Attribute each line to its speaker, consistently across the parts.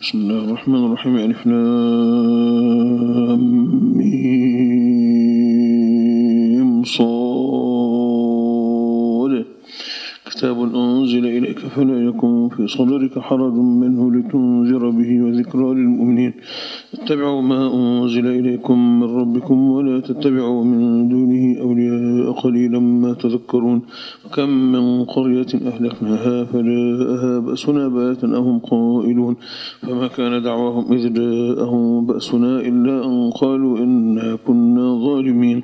Speaker 1: بسم الله الرحمن الرحيم. ألف لام ميم صاد. كتاب أنزل إليك فلا يكن في صدرك حرج منه لتنذر به وذكرى للمؤمنين. اتبعوا ما أنزل إليكم من ربكم ولا تتبعوا من دونه أولياء قليلا ما تذكرون. وكم من قرية أهلكناها فجاءها بأسنا بياتا أهم قائلون. فما كان دعواهم إذ جاءهم بأسنا إلا أن قالوا إنا كنا ظالمين.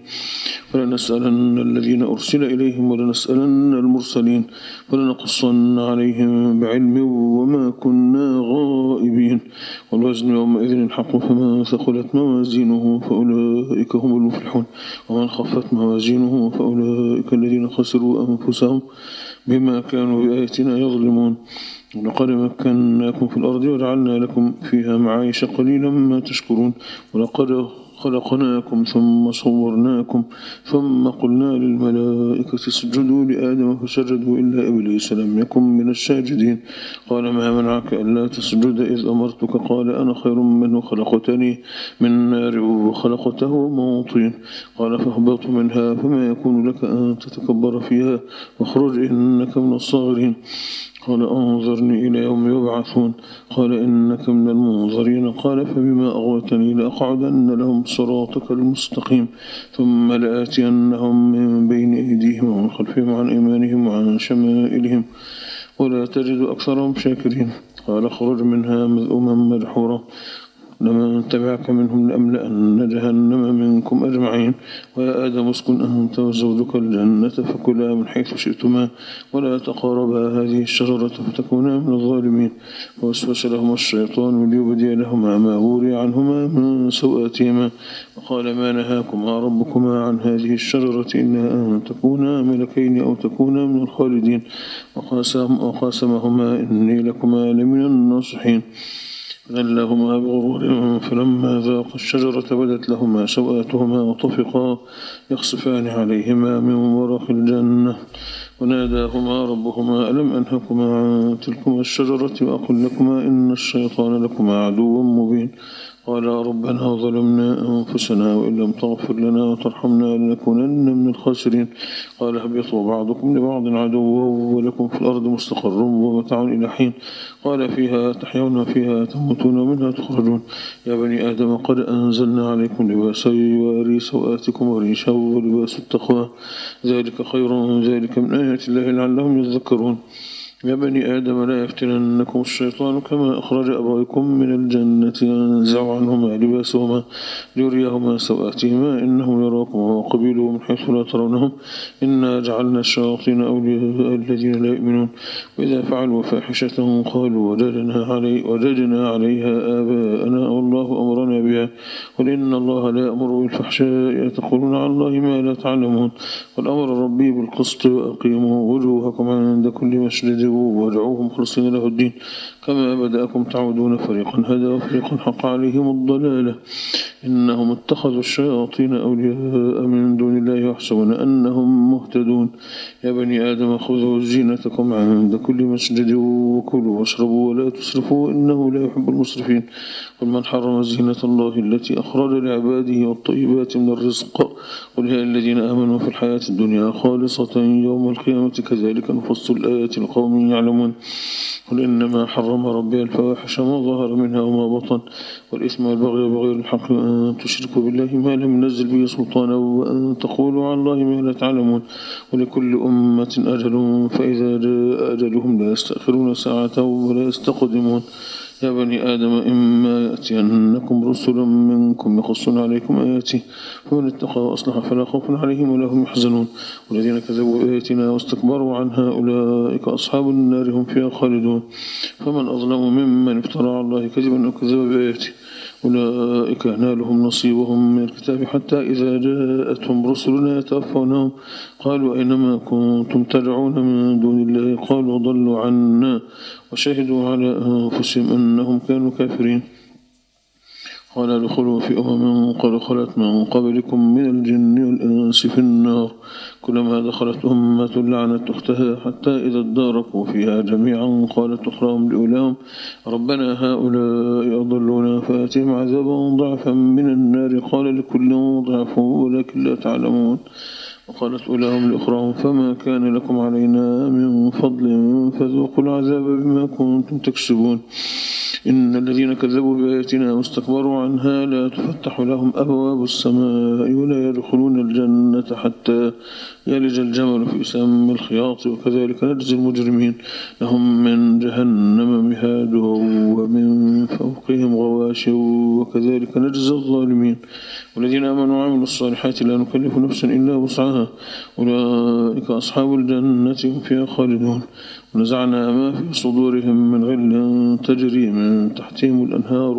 Speaker 1: فلنسألن الذين أرسل إليهم ولنسألن المرسلين ولنقصن عليهم بعلم وما كنا غائبين. والوزن يومئذ الحق فمن ثقلت موازينه فأولئك هم المفلحون ومن خفت موازينه فأولئك الذين خسروا أنفسهم بما كانوا بآياتنا يظلمون. ولقد مكناكم في الأرض وجعلنا لكم فيها معايش قليلا ما تشكرون. ولقد خلقناكم ثم صورناكم ثم قلنا للملائكة اسجدوا لآدم فسجدوا إلا إبليس لم يكن من الساجدين. قال ما منعك ألا تسجد إذ أمرتك؟ قال أنا خير منه خلقتني من نار وخلقته من طين. قال فاهبط منها فما يكون لك أن تتكبر فيها واخرج إنك من الصاغرين. قال أنظرني إلى يوم يبعثون. قال إنك من المنظرين. قال فبما أغويتني لأقعدن لهم صراطك المستقيم ثم لآتينهم من بين أيديهم ومن خلفهم وعن أيمانهم وعن شمائلهم ولا تجد أكثرهم شاكرين. قال اخرج منها مذءوما مدحورا لمن تبعك منهم لأملأن جهنم منكم أجمعين. ويا آدم اسكن أنت وزوجك الجنة فكلا من حيث شئتما ولا تقربا هذه الشجرة فتكونا من الظالمين. ووسوس لهما الشيطان ليبدي لهما ما وري عنهما من سوآتهما وقال ما نهاكما ربكما عن هذه الشجرة إلا أن تكونا ملكين أو تكونا من الخالدين. وقاسمهما إني لكما لمن الناصحين. فدلاهما بغرور فلما ذاقا الشجرة بدت لهما سوآتهما وطفقا يخصفان عليهما من ورق الجنة. وناداهما ربهما ألم أنهكما عن تلكما الشجرة وأقل لكما إن الشيطان لكما عدو مبين. قال ربنا ظلمنا أنفسنا وإن لم تغفر لنا وترحمنا لنكونن من الخاسرين. قال اهبطوا بعضكم لبعض عدو ولكم في الأرض مستقر ومتاع إلى حين. قال فيها تحيون وفيها تموتون ومنها تخرجون. يا بني آدم قد أنزلنا عليكم لباسا يواري سوآتكم وريشا ولباس التقوى ذلك خير ذلك من آيات الله لعلهم يذكرون. يا بني آدم لا يفتننكم الشيطان كما أخرج أبويكم من الجنة ينزع عنهما لباسهما ليريهما سوآتهما إنه يراكم وقبيله من حيث لا ترونهم إنا جعلنا الشياطين أولياء الذين لا يؤمنون. وإذا فعلوا فاحشة قالوا وجدنا عليها آباءنا والله أمرنا بها قل إن الله لا يأمر بالفحشاء تقولون على الله ما لا تعلمون. والأمر ربي بالقسط وأقيموا وجوهكم عند كل مسجد وادعوه مخلصين له الدين كما بدأكم تعودون فريقا هدى وفريقا حق عليهم الضلالة إنهم اتخذوا الشياطين أولياء من دون الله يحسبون أنهم مهتدون. يا بني آدم خذوا زينتكم عند كل مسجد وكلوا واشربوا ولا تسرفوا إنه لا يحب المسرفين. قل من حرم زينة الله التي أخرج لعباده والطيبات من الرزق قل هي الذين آمنوا في الحياة الدنيا خالصة يوم القيامة كذلك نفصل الآيات لقوم يعلمون. قل إنما حرم ربي الفواحش ما ظهر منها وما بطن والإثم والبغي بغير الحق وأن تشركوا بالله ما لم ينزل به سلطانا وأن تقولوا على الله ما لا تعلمون. ولكل أمة أجل فإذا جاء أجلهم لا يستأخرون ساعة ولا يستقدمون. يا بني آدم إما يأتينكم رسل منكم يقصون عليكم آياتي فمن اتقى وأصلح فلا خوف عليهم ولا هم يحزنون. والذين كذبوا بآياتنا واستكبروا عنها أولئك أصحاب النار هم فيها خالدون. فمن أظلم ممن افترى على الله كذبا أو كذب بآياته أولئك نالهم نصيبهم من الكتاب حتى إذا جاءتهم رسلنا يتوفونهم قالوا أينما كنتم تدعون من دون الله قالوا ضلوا عنا وشهدوا على أنفسهم أنهم كانوا كافرين. قال ادخلوا في قد خلت من قبلكم من الجن والإنس في النار كلما دخلت أمة لعنت أختها حتى إذا اداركوا فيها جميعا قالت أخراهم لأولاهم ربنا هؤلاء أضلونا فآتهم عذابا ضعفا من النار قال لكل ضعف ولكن لا تعلمون وقالت أولاهم لأخراهم فما كان لكم علينا من فضل فذوقوا العذاب بما كنتم تكسبون إن الذين كذبوا بآياتنا واستكبروا عنها لا تفتح لهم أبواب السماء ولا يدخلون الجنة حتى يلج الجمل في سم الخياط وكذلك نجزي المجرمين لهم من جهنم مهاد ومن فوقهم غواش وكذلك نجزي الظالمين والذين آمنوا وعملوا الصالحات لا نكلف نفسا إلا وسعها أولئك أصحاب الجنة هم فيها خالدون ونزعنا ما في صدورهم من غل تجري من تحتهم الأنهار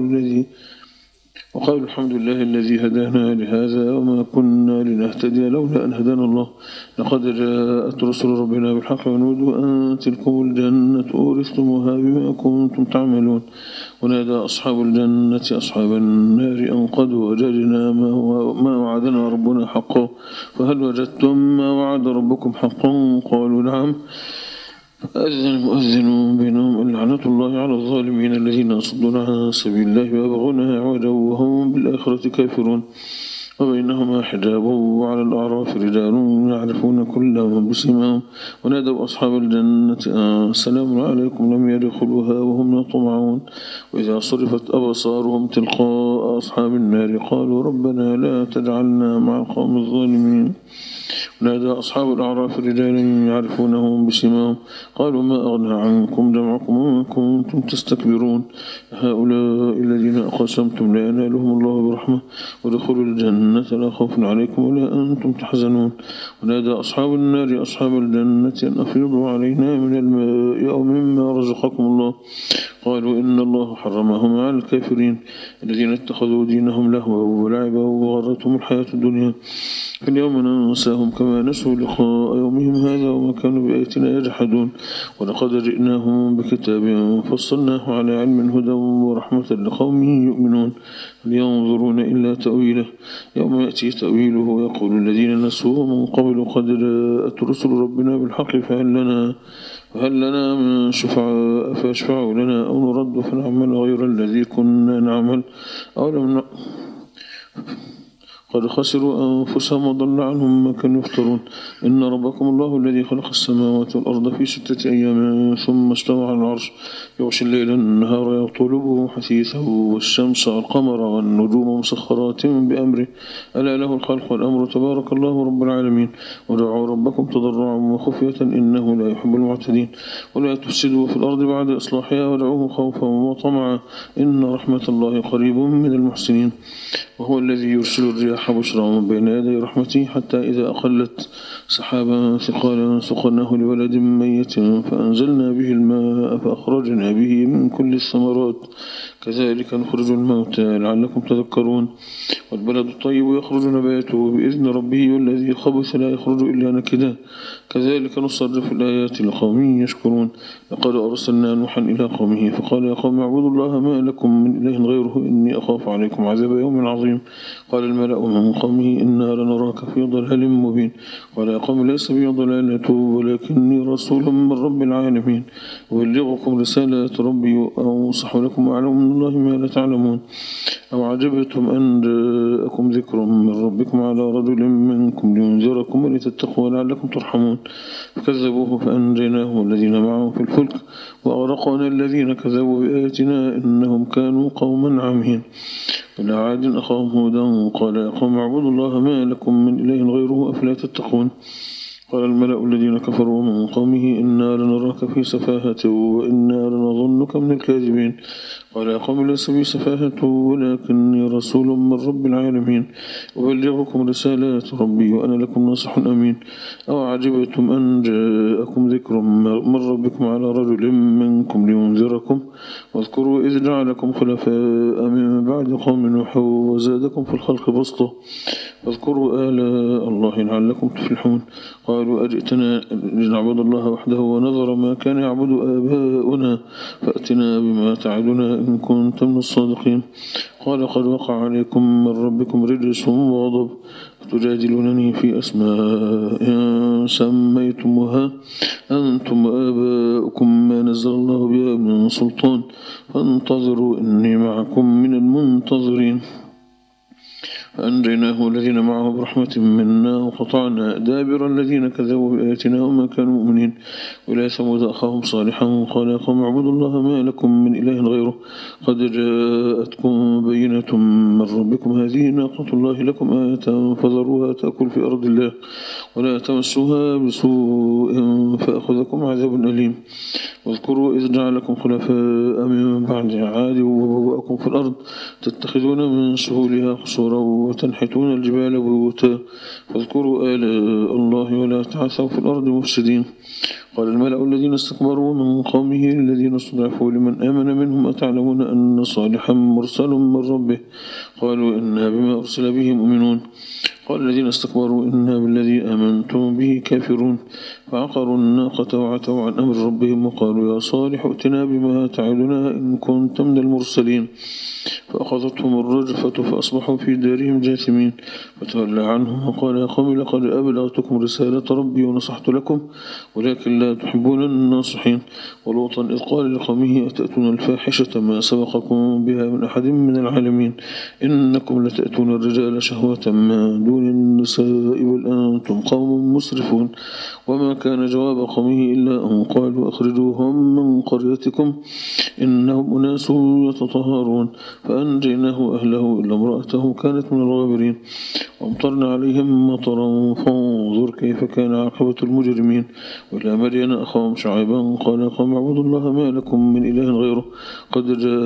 Speaker 1: وقالوا الحمد لله الذي هدانا لهذا وما كنا لنهتدي لولا أن هدانا الله لقد جاءت رسل ربنا بالحق ونودوا أن تلكم الجنة أورثتموها بما كنتم تعملون ونادى أصحاب الجنة أصحاب النار أن قد وجدنا ما وعدنا ربنا حقا فهل وجدتم ما وعد ربكم حقا قالوا نعم فأذن المؤذن بينهم لعنة الله على الظالمين الذين يصدون عن سبيل الله ويبغونها عوجا وهم بالآخرة كافرون وبينهما حجاب وعلى الأعراف رجال يعرفون كلهم بسماهم ونادوا أصحاب الجنة السلام عليكم لم يدخلوها وهم يطمعون وإذا صرفت أبصارهم تلقاء أصحاب النار قالوا ربنا لا تجعلنا مع القوم الظالمين ونادى أصحاب الأعراف رجالا يعرفونهم بسماهم قالوا ما أغنى عنكم جمعكم وما كنتم تستكبرون هؤلاء الذين أقسمتم لا ينالهم الله برحمة ودخلوا الجنة لا خوف عليكم ولا أنتم تحزنون ونادى أصحاب النار أصحاب الجنة أن أفيضوا علينا من الماء أو مما رزقكم الله قالوا إن الله حرمهم على الكافرين الذين اتخذوا دينهم لهوا ولعبا وغرتهم الحياة الدنيا فاليوم ننساهم كما نسوا لقاء يومهم هذا وما كانوا بآياتنا يجحدون ولقد جئناهم بكتاب فصلناه على علم هدى ورحمة لقوم يؤمنون لينظرون إلا تأويله يوم يأتي تأويله ويقول الذين نسوا من قبل قد جاءت رسل ربنا بالحق فهل لنا من شفعاء فيشفعوا لنا أو نرد فنعمل غير الذي كنا نعمل أو لم قد خسروا أنفسهم وضل عنهم ما كانوا يفترون إن ربكم الله الذي خلق السماوات والأرض في 6 أيام ثم استوى على العرش يغشي الليل النهار يطلبه حثيثا والشمس والقمر والنجوم مسخرات بأمره ألا له الخلق والأمر تبارك الله رب العالمين ودعوا ربكم تضرعا وخفية إنه لا يحب المعتدين ولا تفسدوا في الأرض بعد إصلاحها ودعوه خوفا وطمعا إن رحمة الله قريب من المحسنين وهو الذي يرسل الرياح بشرا بين يدي رحمته حتى إذا أقلت سحابا ثقالا سقناه لبلد ميت فأنزلنا به الماء فأخرجنا به من كل الثمرات كذلك نخرج الموتى لعلكم تذكرون والبلد الطيب يخرج نباته بإذن ربه والذي خبث لا يخرج إلا نكدا كذلك نصرف الآيات لقوم يشكرون لقد أرسلنا نوحا إلى قومه فقال يا قوم اعبدوا الله ما لكم من إله غيره إني أخاف عليكم عذاب يوم عظيم قال الملأ من قومه إنا لنراك في ضلال مبين قال يا قوم ليس بي ضلالة ولكني رسول من رب العالمين أبلغكم رسالات ربي وأنصح لكم وأعلم من الله ما لا تعلمون أو عجبتم أن جاءكم ذكر من ربكم على رجل منكم لينذركم ولتتقوا لعلكم ترحمون فكذبوه فأنجيناه والذين معه في الفلك وأغرقنا الذين كذبوا بآياتنا إنهم كانوا قوما عمين إلى عاد أخاهم هودا قال يا قوم اعبدوا الله ما لكم من إله غيره أفلا تتقون قال الملأ الذين كفروا من قومه إنا لنراك في سفاهة وإنا لنظنك من الكاذبين قال يا قوم ليس بي سفاهة ولكني رسول من رب العالمين أبلغكم رسالات ربي وأنا لكم ناصح أمين أو عجبتم أن جاءكم ذكر من ربكم على رجل منكم لينذركم واذكروا إذ جعلكم خلفاء من بعد قوم نوح وزادكم في الخلق بسطة واذكروا آلاء الله لعلكم تفلحون قالوا أجئتنا لنعبد الله وحده ونظر ما كان يعبد آباؤنا فأتنا بما تعدنا إن كنت من الصادقين. قال قد وقع عليكم من ربكم رجس وغضب تجادلونني في أسماء سميتموها أنتم وآباؤكم ما نزل الله بها من سلطان فانتظروا إني معكم من المنتظرين. فأنجيناه والذين معه برحمة منا وقطعنا دابر الذين كذبوا بآياتنا وما كانوا مؤمنين. وإلى ثمود أخاهم صالحا قال يا قوم اعبدوا الله ما لكم من إله غيره قد جاءتكم بينة من ربكم هذه ناقة الله لكم آية فذروها تأكل في أرض الله ولا تمسوها بسوء فأخذكم عذاب أليم. واذكروا إذ جعلكم خلفاء من بعد عاد وبوأكم في الأرض تتخذون من سهولها قصورا وتنحتون الجبال بيوتا فاذكروا آلاء الله ولا تعثوا في الأرض مفسدين. قال الملأ الذين استكبروا من قومه الذين استضعفوا لمن آمن منهم أتعلمون أن صالحا مرسل من ربه قالوا إنا بما أرسل به مؤمنون. قال الذين استكبروا إنا بالذي آمنتم به كافرون. فعقروا الناقة وعتوا عن أمر ربهم وقالوا يا صالح ائتنا بما تعدنا إن كنت من المرسلين. فأخذتهم الرجفة فأصبحوا في دارهم جاثمين. فتولى عنهم وقال يا قوم لقد أبلغتكم رسالة ربي ونصحت لكم ولكن لا تحبون الناصحين. ولوطا إذ قال لقومه أتأتون الفاحشة ما سبقكم بها من أحد من العالمين إنكم لتأتون الرجال شهوة من دون النساء بل أنتم قوم مسرفون. وما كان جواب قومه إلا أن قالوا أخرجوهم من قريتكم إنهم أناس يتطهرون. فأنجيناه وأهله إلا امرأته كانت من الغابرين. وامطرنا عليهم مطرا فانظر كيف كان عاقبة المجرمين. وإلى مدين أخاهم شعيبا قال يا قوم اعبدوا الله ما لكم من إله غيره قد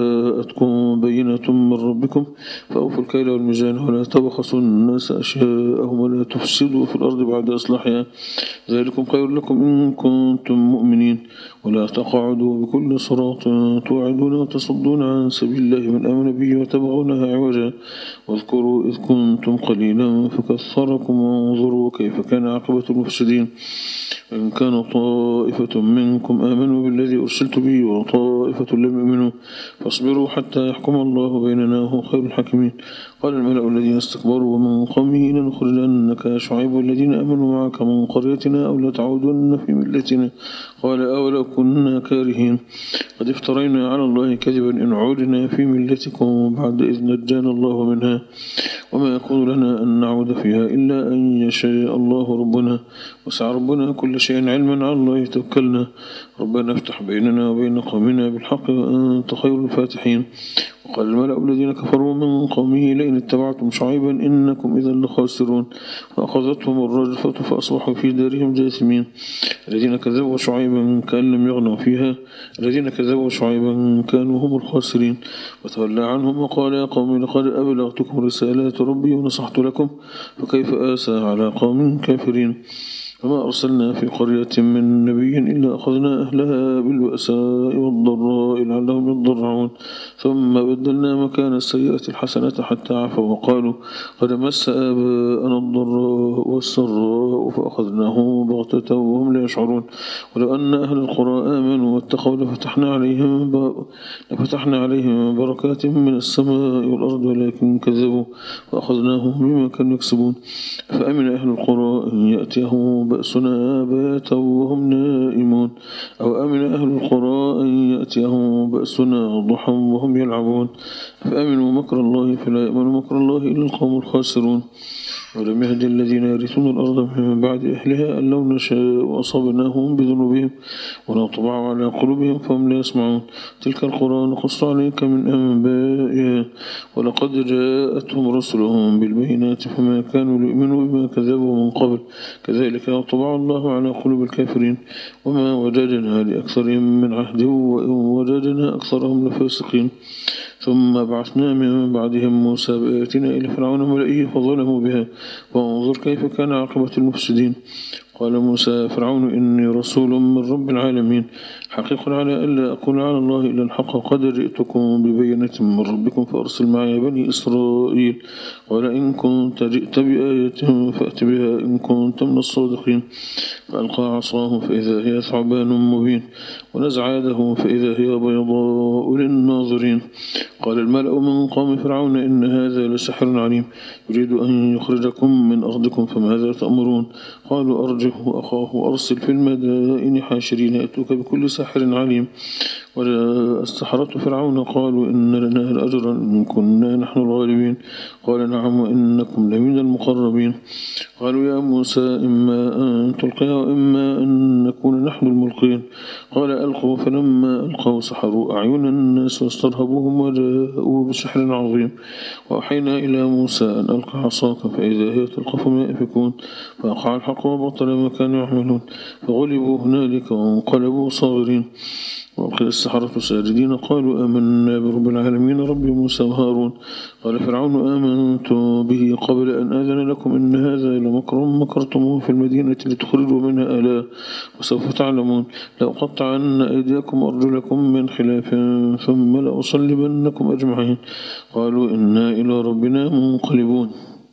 Speaker 1: جاءتكم بينة من ربكم فأوفوا الكيل والميزان ولا تبخسوا الناس أشياءهم ولا تفسدوا في الأرض بعد إصلاحها ذلكم خير لكم إن كنتم مؤمنين. ولا تقعدوا بكل صراط توعدون وتصدون عن سبيل الله من آمن به وتبغونها عوجا. واذكروا إذ كنتم قليلا فكثركم وانظروا كيف كان عاقبة المفسدين. وإن كان طائفة منكم آمنوا بالذي أرسلت به وطائفة لم يؤمنوا فاصبروا حتى يحكم الله بيننا وهو خير الحاكمين. قال الملأ الذين استكبروا ومن قومه لنخرجنك يا شعيب والذين آمنوا معك من قريتنا أو لتعودن في ملتنا قال أولو كنا كارهين. قد افترينا على الله كذبا إن عودنا في ملتكم بعد إذ نجانا الله منها وما يكون لنا أن نعود فيها إلا أن يشاء الله ربنا وسع ربنا كل شيء علما على الله توكلنا. ربنا افتح بيننا وبين قومنا بالحق وأنت خير الفاتحين. وقال الملأ الذين كفروا من قومه لئن اتبعتم شعيبا إنكم إذا لخاسرون. فأخذتهم الرجفة فأصبحوا في دارهم جاثمين. الذين كذبوا شعيبا كأن لم يغنوا فيها الذين كذبوا شعيبا كانوا هم الخاسرين. وتولى عنهم وقال يا قوم لقد أبلغتكم رسالات ربي ونصحت لكم فكيف آسى على قوم كافرين. وما أرسلنا في قرية من نبي إلا أخذنا أهلها بالبأساء والضراء لعلهم يضرعون ثم بدلنا مكان السيئة الحسنة حتى عفوا وقالوا قد مس آباءنا الضراء والسراء فأخذناهم بغتة وهم لا يشعرون. ولو أن أهل القرى آمنوا واتقوا لفتحنا عليهم بركات من السماء والأرض ولكن كذبوا فأخذناهم بما كانوا يكسبون. فأمن أهل القرى أن يأتيهم بأسنا بياتا وهم نائمون أو أمن أهل القرى أن يأتيهم بأسنا ضحى وهم يلعبون. فأمنوا مكر الله فلا يأمن مكر الله إلا القوم الخاسرون. ولم يهد الذين يرثون الأرض من بعد أهلها أن لو نشاء أصابناهم بذنوبهم ونطبع على قلوبهم فهم لا يسمعون. تلك القرى نقص عليك من أنبائها ولقد جاءتهم رسلهم بالبينات فما كانوا ليؤمنوا بما كذبوا من قبل كذلك يطبع الله على قلوب الكافرين. وما وجدنا لأكثرهم من عهد وإن وجدنا أكثرهم لفاسقين. ثم بعثنا من بعدهم موسى بآياتنا إلى فرعون وملئه فظلموا بها وانظر كيف كان عاقبة المفسدين. قال موسى فرعون إني رسول من رب العالمين حقيق على ألا أقول على الله إلا الحق قد جئتكم ببينة من ربكم فأرسل معي بني إسرائيل قال إن كنت جئت بآية فأت بها إن كنت من الصادقين فألقى عصاه فإذا هي ثعبان مبين ونزع يده فإذا هي بيضاء للناظرين قال الملأ من قوم فرعون إن هذا لسحر عليم يريد أن يخرجكم من أرضكم فماذا تأمرون قالوا أرجه أخاه وأرسل في المدائن حاشرين يأتوك بكل ساحر عليم وجاء السحرة فرعون قالوا إن لنا لأجرا إن كنا نحن الغالبين قال نعم وإنكم لمن المقربين قالوا يا موسى إما أن تلقي وإما أن نكون نحن الملقين قال ألقوا فلما ألقوا سحروا أعين الناس واسترهبوهم وجاءوا بسحر عظيم وأوحينا إلى موسى أن ألقى عصاك فإذا هي تلقف ما يأفكون فوقع الحق وبطل ما كانوا يعملون فغلبوا هنالك وانقلبوا صاغرين وألقي السحرة ساجدين قالوا آمنا برب العالمين رب موسى وهارون قال فرعون آمنت به قبل أن آذن لكم إن هذا لمكر مكرتموه في المدينة لتخرجوا منها آلاء وسوف تعلمون لأقطعن أيديكم وأرجلكم من خلاف ثم لأصلبنكم أجمعين قالوا إنا إلى ربنا منقلبون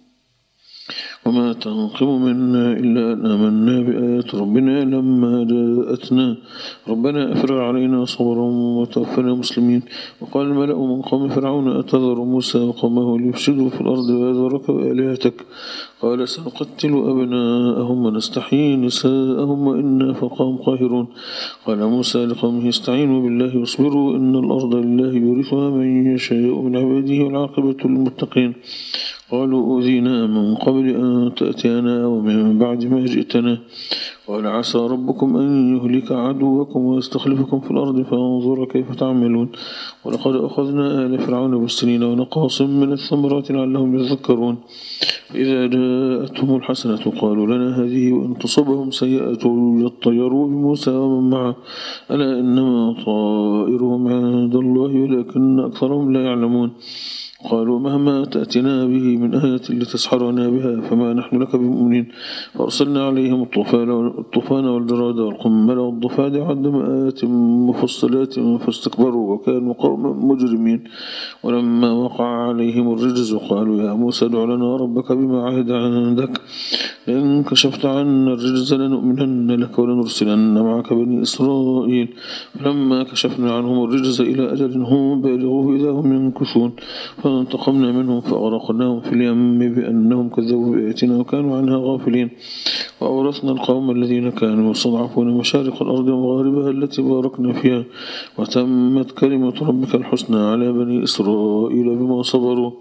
Speaker 1: وما تنقم منا إلا أن آمنا بآيات ربنا لما جاءتنا ربنا أفرغ علينا صبرا وتوفنا مسلمين وقال الملأ من قوم فرعون أتذر موسى وقومه ليفسدوا في الأرض ويذرك وآلهتك قال سنقتل أبناءهم ونستحيي نساءهم وإنا فوقهم قاهرون قال موسى لقومه استعينوا بالله واصبروا إن الأرض لله يورثها من يشاء من عباده والعاقبة للمتقين قالوا أوذينا من قبل أن تأتينا ومن بعد ما جئتنا قال عسى ربكم أن يهلك عدوكم ويستخلفكم في الأرض فانظر كيف تعملون ولقد أخذنا آل فرعون بالسنين ونقاص من الثمرات لعلهم يذكرون فإذا جاءتهم الحسنة قالوا لنا هذه وإن تصبهم سيئة يطيروا بموسى ومن معه ألا إنما طائرهم عند الله ولكن أكثرهم لا يعلمون قالوا مهما تأتنا به من آية لتسحرنا بها فما نحن لك بمؤمنين فأرسلنا عليهم الطوفان والجراد والقمل والضفادع والدم آيات مفصلات فاستكبروا وكانوا قوما مجرمين ولما وقع عليهم الرجز قالوا يا موسى ادع لنا ربك بما عهد عندك لئن كشفت عنا الرجز لنؤمنن لك ولنرسلن معك بني إسرائيل فلما كشفنا عنهم الرجز إلى أجل هم بالغوه إذا هم ينكثون فانتقمنا منهم فأغرقناهم في اليم بأنهم كذبوا بآياتنا وكانوا عنها غافلين وأورثنا القوم الذين كانوا يستضعفون مشارق الأرض ومغاربها التي باركنا فيها وتمت كلمة ربك الحسنى على بني إسرائيل بما صبروا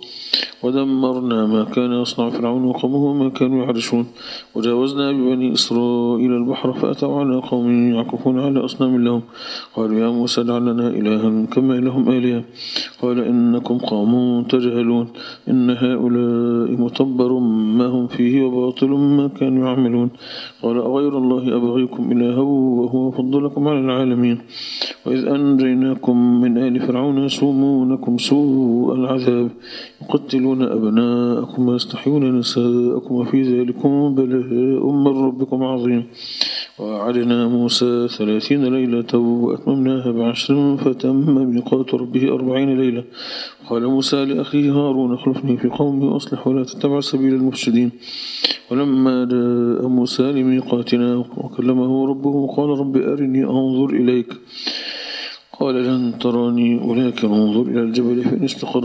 Speaker 1: ودمرنا ما كان يصنع فرعون وقومه وما كانوا يعرشون وجاوزنا ببني إسرائيل البحر فأتوا على قوم يعكفون على أصنام لهم قالوا يا موسى اجعل لنا إلها كما لهم آلهة قال إنكم قوم تجهلون إن هؤلاء متبر ما هم فيه وباطل ما كانوا يعملون قال أغير الله أبغيكم إلها وهو فضلكم على العالمين وإذ أنجيناكم من آل فرعون يسومونكم سوء العذاب يقتلون أبناءكم ويستحيون نساءكم وفي ذلكم بلاء من ربكم عظيم ووعدنا موسى 30 ليلة وأتممناها ب10 فتم ميقات ربه 40 ليلة قال موسى لأخيه هارون اخلفني في قومي وأصلح ولا تتبع سبيل المفسدين ولما جاء موسى لميقاتنا وكلمه ربه قال رب أرني أنظر إليك قال لن تراني ولكن انظر إلى الجبل فإن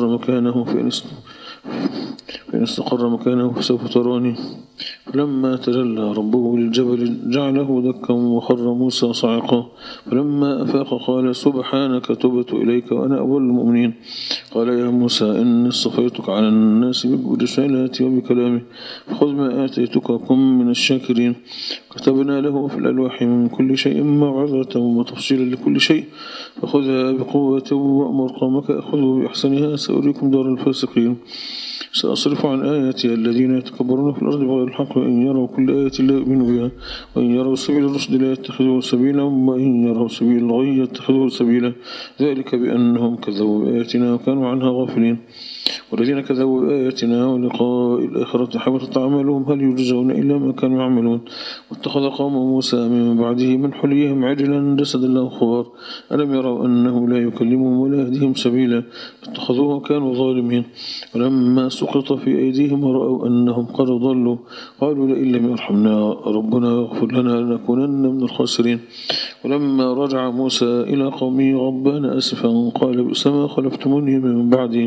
Speaker 1: استقر مكانه فسوف تراني فلما تجلى ربه للجبل جعله دكا وخر موسى صعقا فلما أفاق قال سبحانك تبت إليك وأنا أول المؤمنين قال يا موسى إني اصطفيتك على الناس برسالاتي وبكلامي فخذ ما آتيتك وكن من الشاكرين كتبنا له في الألواح من كل شيء موعظة وتفصيلا لكل شيء فخذها بقوة وأمر قومك أخذوا بأحسنها سأريكم دار الفاسقين سأصرف عن آياتي الذين يتكبرون في الأرض بغير الحق وإن يروا كل آية لا يؤمنوا بها وإن يروا سبيل الرشد لا يتخذوه سبيلا وإن يروا سبيل الغي يتخذوه سبيلا ذلك بأنهم كذبوا بآياتنا وكانوا عنها غافلين والذين كذبوا بآياتنا ولقاء الآخرة حبطت أعمالهم هل يجزون إلا ما كانوا يعملون اتخذ قوم موسى من بعده من حليهم عجلا جسدا له خوار ألم يروا أنه لا يكلمهم ولا يهديهم سبيلا اتخذوه وكانوا ظالمين ولما سقط في أيديهم ورأوا أنهم قد ضلوا قالوا لئن لم يرحمنا ربنا واغفر لنا لنكونن من الخاسرين ولما رجع موسى إلى قومه غضبان أسفا قال بئس ما خلفتموني من بعدي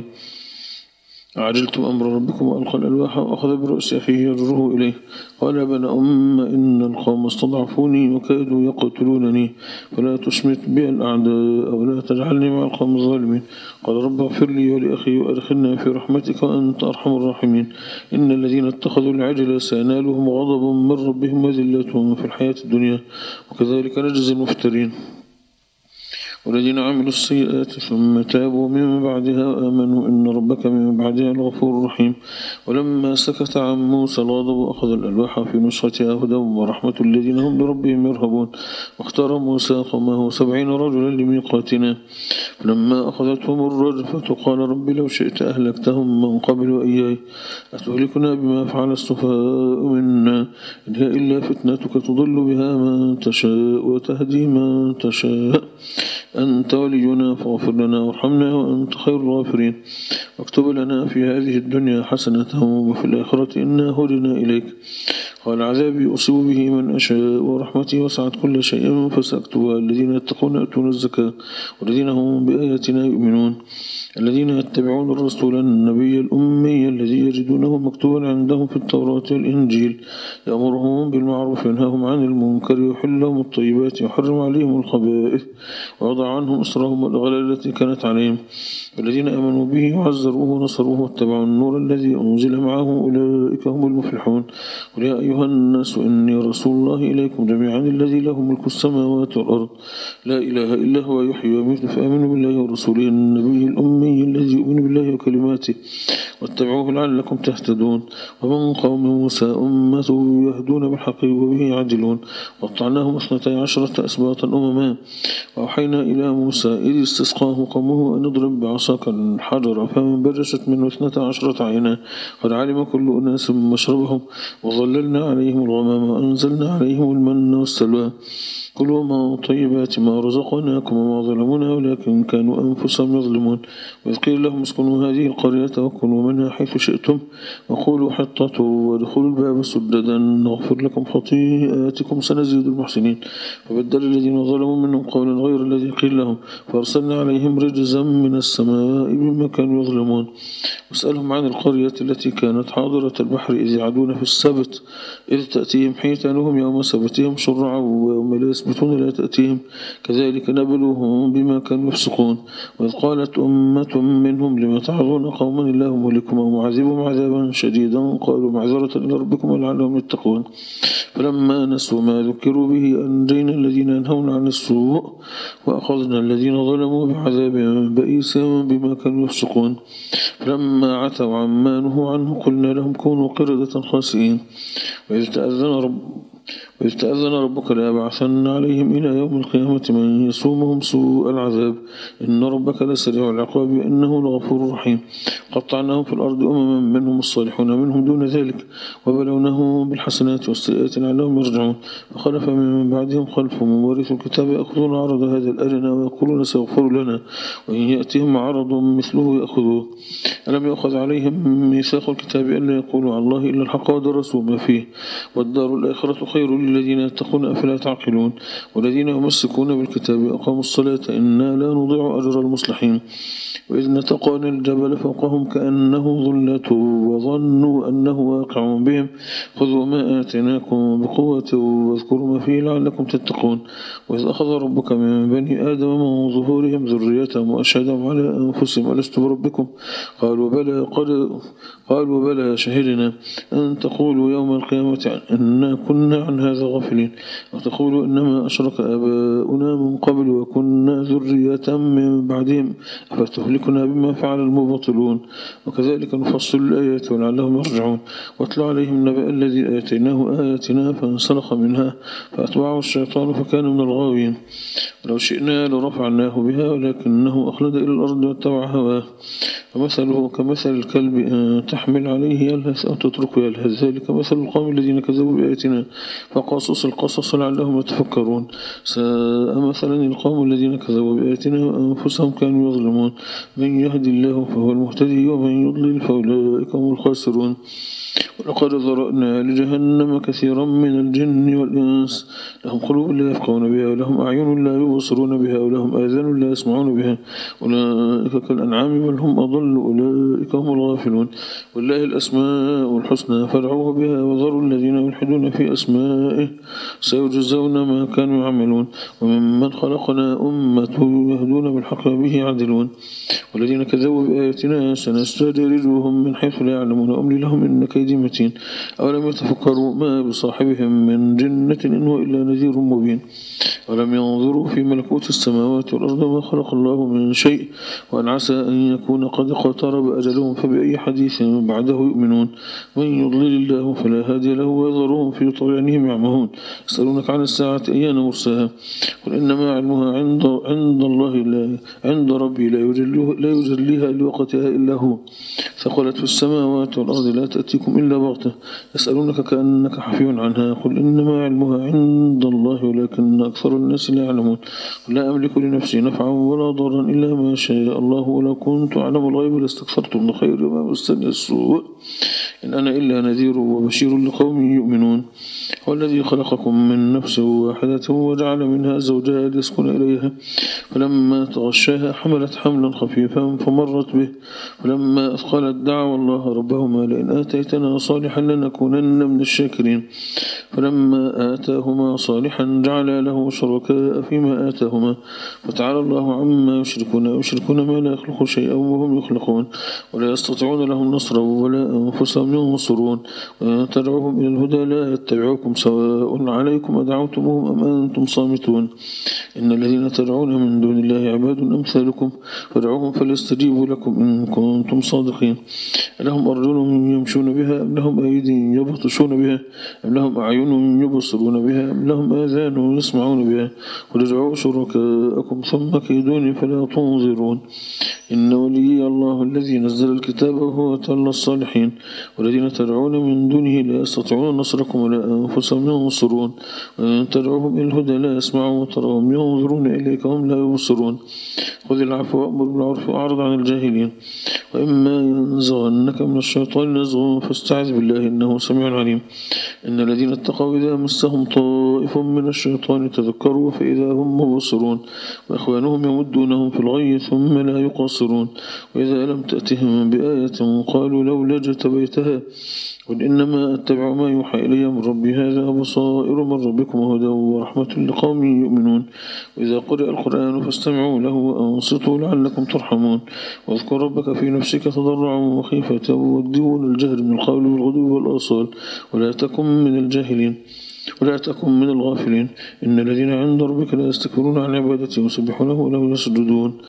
Speaker 1: عجلتم أمر ربكم وألقى الألواح وأخذ برأس أخيه يجره إليه قال ابن إن القوم استضعفوني وكادوا يقتلونني فلا تشمت بي الأعداء ولا تجعلني مع القوم الظالمين قال رب اغفر لي ولأخي وأدخلنا في رحمتك وأنت أرحم الراحمين إن الذين اتخذوا العجل سينالهم غضب من ربهم وذلة في الحياة الدنيا وكذلك نجزي المفترين والذين عملوا السيئات ثم تابوا من بعدها وآمنوا إن ربك من بعدها الغفور الرحيم ولما سكت عن موسى الغضب أخذ الألواح في نسختها هدى ورحمة الذين هم بربهم يرهبون واختار موسى قومه 70 رجلا لميقاتنا فلما أخذتهم الرجفة قال رب لو شئت أهلكتهم من قبل وإياي أتهلكنا بما فعل السفهاء منا إن هي إلا فتنتك تضل بها من تشاء وتهدي من تشاء أنت ولينا فاغفر لنا وارحمنا وأنت خير الغافرين واكتب لنا في هذه الدنيا حسنة وفي الآخرة إنا هدنا إليك قال عذابي أصيب به من أشاء ورحمتي وسعت كل شيء فسأكتبها الذين يتقون يؤتون الزكاة والذين هم بآياتنا يؤمنون الذين يتبعون الرسول النبي الأمي الذي يجدونه مكتوبا عندهم في التوراة والإنجيل يأمرهم بالمعروف وينهاهم عن المنكر ويحل لهم الطيبات ويحرم عليهم الخبائث ويضع عنهم إصرهم والأغلال التي كانت عليهم والذين آمنوا به وعزروه ونصروه واتبعوا النور الذي أنزل معه أولئك هم المفلحون قل يا أيها الناس إني رسول الله إليكم جميعا الذي له ملك السماوات والأرض لا إله إلا هو يحيي ويميت فآمنوا بالله ورسوله النبي الأمي الذي يؤمن بالله وكلماته واتبعوه لعلكم تهتدون ومن قوم موسى أمة يهدون بالحق وبه يعدلون وقطعناهم 12 أسباطا أمما وأوحينا إلى موسى إذ استسقاه قومه أن اضرب بعصاك الحجر فانبجست منه 12 عينا قد علم كل أناس مشربهم وظللنا عليهم الغمام وأنزلنا عليهم المن والسلوى كلوا من طيبات ما رزقناكم وما ظلمونا ولكن كانوا أنفسهم يظلمون وإذ قيل لهم اسكنوا هذه القرية وكلوا منها حيث شئتم وقولوا حطة وادخلوا الباب سددا نغفر لكم خطيئاتكم سنزيد المحسنين فبدل الذين ظلموا منهم قولا غير الذي قيل لهم فأرسلنا عليهم رجزا من السماء بما كانوا يظلمون واسألهم عن القرية التي كانت حاضرة البحر إذ يعدون في السبت إذ تأتيهم حيتانهم يوم سبتهم شرعا ويوم لا يسبتون لا تأتيهم كذلك نبلوهم بما كانوا يفسقون وإذ قالت أمة منهم لم تعظون قوما الله مهلكهم ومعذبهم عذابا شديدا قالوا معذرة إلى ربكم ولعلهم يتقون فلما نسوا ما ذكروا به أنجينا الذين ينهون عن السوء وأخذنا الذين ظلموا بعذاب بئيس بما كانوا يفسقون فلما عتوا عما نهوا عنه قلنا لهم كونوا قردة خاسئين وإذ تأذن ربك ليبعثن عليهم إلى يوم القيامة من يسومهم سوء العذاب إن ربك لسريع العقاب إنه لغفور رحيم قطعناهم في الأرض أمما منهم الصالحون منهم دون ذلك وبلوناهم بالحسنات والسيئات لعلهم يرجعون فخلف من بعدهم خلف ورثوا الكتاب يأخذون عرض هذا الأدنى ويقولون سيغفر لنا وإن يأتيهم عرض مثله يأخذوه ألم يأخذ عليهم ميثاق الكتاب ألا يقولوا على الله إلا الحق ودرسوا ما فيه والدار الآخرة خير للذين يتقون أفلا تعقلون والذين يمسكون بالكتاب أقاموا الصلاة إنا لا نضيع أجر المصلحين وإذ نتقانا الجبل فوقهم كأنه ظلة وظنوا أنه واقع بهم خذوا ما آتيناكم بقوة واذكروا ما فيه لعلكم تتقون وإذ أخذ ربك من بني آدم من ظهورهم ذريتهم وأشهدهم على أنفسهم ألست بربكم قالوا بلى شهدنا أن تقولوا يوم القيامة إنا كنا عن هذا غافلين وتقولوا إنما أشرك آباؤنا من قبل وكنا ذرية من بعدهم أفتهلكنا بما فعل المبطلون وكذلك نفصل الآيات ولعلهم يرجعون واتل عليهم نبأ الذي آتيناه آياتنا فانسلخ منها فأتبعه الشيطان فكان من الغاوين ولو شئنا لرفعناه بها ولكنه أخلد إلى الأرض واتبع هواه فمثله كمثل الكلب إن تحمل عليه يلهث أو تتركه يلهث ذلك مثل القوم الذين كذبوا بآياتنا قصص القصص لعلهم يتفكرون ساء مثلا القوم الذين كذبوا بآياتنا وأنفسهم كانوا يظلمون من يهدي الله فهو المهتدي ومن يضلل فأولئك هم الخاسرون ولقد ذرأنا لجهنم كثيرا من الجن والإنس لهم قلوب لا يفقهون بها ولهم أعين لا يبصرون بها ولهم آذان لا يسمعون بها أولئك كالأنعام بل هم أضل أولئك هم الغافلون والله الأسماء الحسنى فادعوه بها وذروا الذين يلحدون في أسمائه سيجزون ما كانوا يعملون وممن خلقنا أمة يهدون بالحق به يعدلون والذين كذبوا بآياتنا سنستدرجهم من حيث لا يعلمون أملي لهم إن كيدي متين أولم يتفكروا ما بصاحبهم من جنة إن هو إلا نذير مبين ولم ينظروا في ملكوت السماوات والأرض ما خلق الله من شيء وأن عسى أن يكون قد اقترب أجلهم فبأي حديث بعده يؤمنون من يضلل الله فلا هادي له ويذرهم في طغيانهم يعمهون يسألونك عن الساعة أيان مرساها قل إنما علمها عند الله عند ربي لا يجليها لوقتها إلا هو ثقلت في السماوات والأرض لا تأتيكم إلا بغتة يسألونك كأنك حفي عنها قل إنما علمها عند الله ولكن أكثر الناس لا يعلمون لا أملك لنفسي نفعا ولا ضرا إلا ما شاء الله ولو كنت أعلم الغيب لاستكثرت من خير ما مسني السوء إن أنا إلا نذير وبشير لقوم يؤمنون هو الذي خلقكم من نفس واحدة وجعل منها زوجها ليسكن إليها فلما تغشاها حملت حملا خفيفا فمرت به فلما أثقلت دعوا الله ربهما لئن آتيتنا صالحا لنكونن من الشاكرين فلما آتاهما صالحا جعل له شركاء فيما آتاهما فتعالى الله عما يشركون ما لا يخلق شيئا وهم يخلقون ولا يستطيعون لهم نصرا ولا أنفسهم ينصرون وإن تدعوهم إلى الهدى لا يتبعوكم سواء عليكم أدعوتموهم أم أنتم صامتون إن الذين تدعون من دون الله عباد أمثالكم فادعوهم فليستجيبوا لكم إن كنتم صادقين لهم أرجل يمشون بها أم لهم أيدي يبطشون بها أم لهم أعين يبصرون بها أم لهم آذان يسمعون بها قل ادعوا شركاءكم ثم كيدوني فلا تنظرون إن ولي الله الذي نزل الكتاب وهو يتولى الصالحين والذين تدعون من دونه لا يستطيعون نصركم ولا أنفسهم ينصرون وإن تدعوهم إلى الهدى لا يسمعون وتراهم ينظرون إليك هم لا يبصرون خذ العفو وأمر بالعرف وأعرض عن الجاهلين وإما ينزغنك من الشيطان نزغ فاستعذ بالله إنه سميع عليم إن الذين اتقوا إذا مسهم طائف من الشيطان تذكروا فإذا هم مبصرون وإخوانهم يمدونهم في الغي ثم لا يقصرون وإذا لم تأتهم بآية قالوا لولا اجتبيتها قل إنما أتبع ما يوحى إلي من ربي هذا بصائر من ربكم وهدى ورحمة لقوم يؤمنون وإذا قرئ القرآن فاستمعوا له وأنصتوا لعلكم ترحمون واذكر ربك في نفسك تضرعا وخيفة ودون الجهر من القول بالغدو والآصال ولا تكن من الجاهلين ولا تكن من الغافلين إن الذين عند ربك لا يستكبرون عن عبادته ويسبحونه وله يسجدون